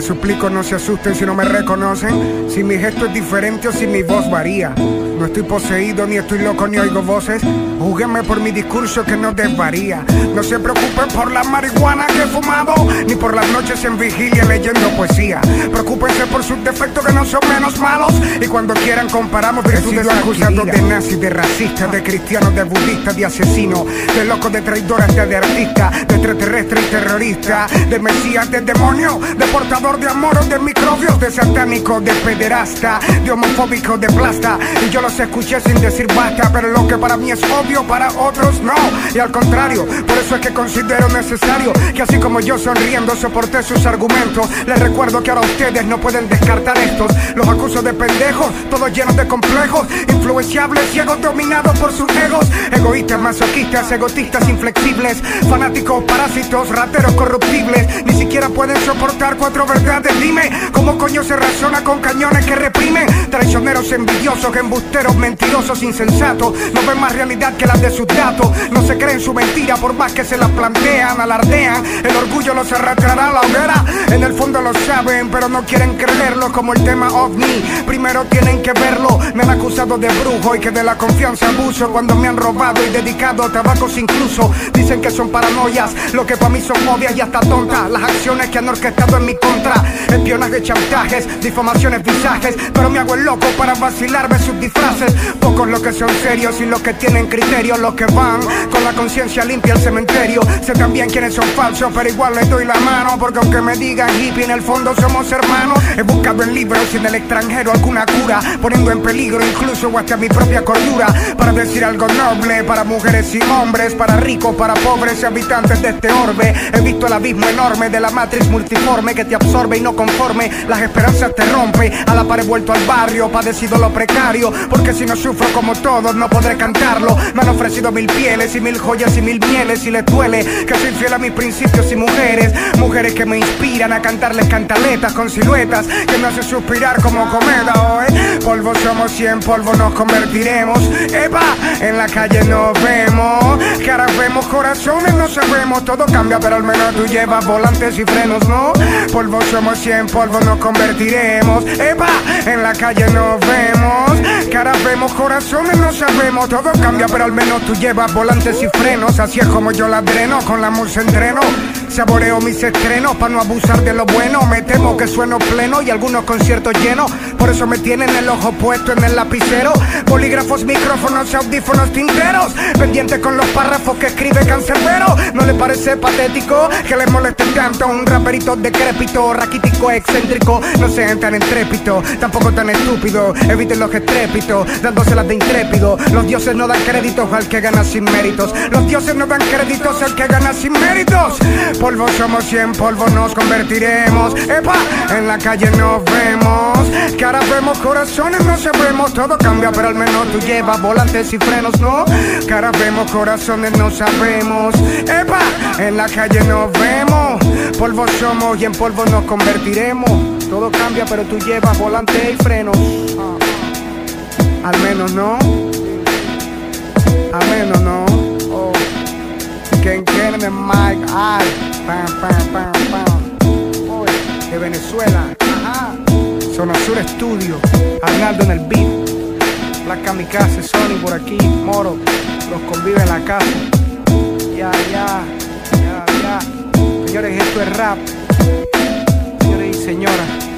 Les suplico no se asusten si no me reconocen, si mi gesto es diferente o si mi voz varía. No estoy poseído, ni estoy loco, ni oigo voces. Júguenme por mi discurso que no desvaría. No se preocupen por la marihuana que he fumado, ni por las noches en vigilia leyendo poesía. Preocúpense por sus defectos que no son menos malos. Y cuando quieran comparamos virtudes acusados de nazis, de racistas, de cristianos, de budistas, de asesinos, de locos, de traidores, de artistas, de extraterrestres y terroristas, de mesías, de demonios, de portador de amor, de microbios, de satánico, de pederasta, de homofóbico, de plasta. Y yo los escuché sin decir basta, pero lo que para mí es obvio, para otros no. Y al contrario, por eso es que considero necesario que así como yo sonriendo soporté sus argumentos, les recuerdo que ahora ustedes no pueden descartar estos. Los acuso de pendejos, todos llenos de complejos, influenciables, ciegos, dominados por sus egos, egoístas, masoquistas, egotistas, inflexibles, fanáticos, parásitos, rateros, corruptibles. Ni siquiera pueden soportar cuatro verdades. Dime, ¿cómo coño se razona con cañones que reprimen? Traicioneros, envidiosos, embusteros, mentirosos, insensatos. No ven más realidad que las de sus datos. No se creen su mentira por más que se la plantean, alardean. El orgullo los arrastrará a la hoguera. En el fondo lo saben, pero no quieren creerlo, como el tema OVNI. Primero tienen que verlo. Me han acusado de brujo y que de la confianza abuso, cuando me han robado y dedicado tabacos incluso. Dicen que son paranoias, lo que para mí son obvias y hasta tontas. Las acciones que han orquestado en mi contra, espionaje, chantajes, difamaciones, visajes. Pero me hago el loco para vacilarme sus disfraces. Pocos los que son serios y los que tienen criterio, los que van con la conciencia limpia al cementerio. Sé también quiénes son falsos, pero igual les doy la mano, porque aunque me digan hippie, en el fondo somos hermanos. He buscado en libros y en el extranjero alguna cura, poniendo en peligro incluso hasta mi propia cordura, para decir algo noble para mujeres y hombres, para ricos, para pobres y habitantes de este orbe. He visto el abismo enorme de la matriz multiforme que te absorbe y no conforme las esperanzas te rompe. A la par he vuelto al barrio, padecido lo precario, porque si no sufro como todos no podré cantarlo. Me han ofrecido mil pieles y mil joyas y mil mieles, y les duele que soy fiel a mis principios y mujeres, mujeres que me inspiran a cantarles cantaletas con siluetas que me hacen suspirar como cometa. Polvo somos y en polvo nos convertiremos. Epa, en la calle nos vemos, caras vemos, corazones no sabemos. Todo cambia pero al menos tú llevas volantes y frenos, ¿no? Polvo somos y en polvo nos convertiremos. Epa, en la calle nos vemos, caras vemos, corazones no sabemos. Todo cambia pero al menos tú llevas volantes y frenos. Así es como yo la dreno, con la musa entreno. Saboreo mis estrenos para no abusar de lo bueno. Me temo que sueno pleno y algunos conciertos llenos. Por eso me tienen el ojo puesto en el lapicero. Bolígrafos, micrófonos, audífonos, tinteros, pendiente con los párrafos que escribe Cancerbero. ¿No le parece patético que les moleste tanto un raperito decrépito, raquítico, excéntrico? No sean tan intrépidos, tampoco tan estúpidos. Eviten los estrépitos, dándoselas de intrépido. Los dioses no dan créditos al que gana sin méritos. Los dioses no dan créditos al que gana sin méritos. Polvo somos y en polvo nos convertiremos. Epa, en la calle nos vemos, caras vemos, corazones no sabemos. Todo cambia pero al menos tú llevas volantes y frenos, ¿no? Caras vemos, corazones no sabemos. Epa, en la calle nos vemos. Polvo somos y en polvo nos convertiremos. Todo cambia pero tú llevas volantes y frenos. Al menos no, al menos no. Oh. Ken Mike, ay, pam, pam, pam, pam. Oh, de Venezuela, ajá. Zona Sur Estudio, Arnaldo en el beat, Black Kamikaze, Sony por aquí, Moro, los convive en la casa. Ya. Señores, esto es rap. Señores y señoras.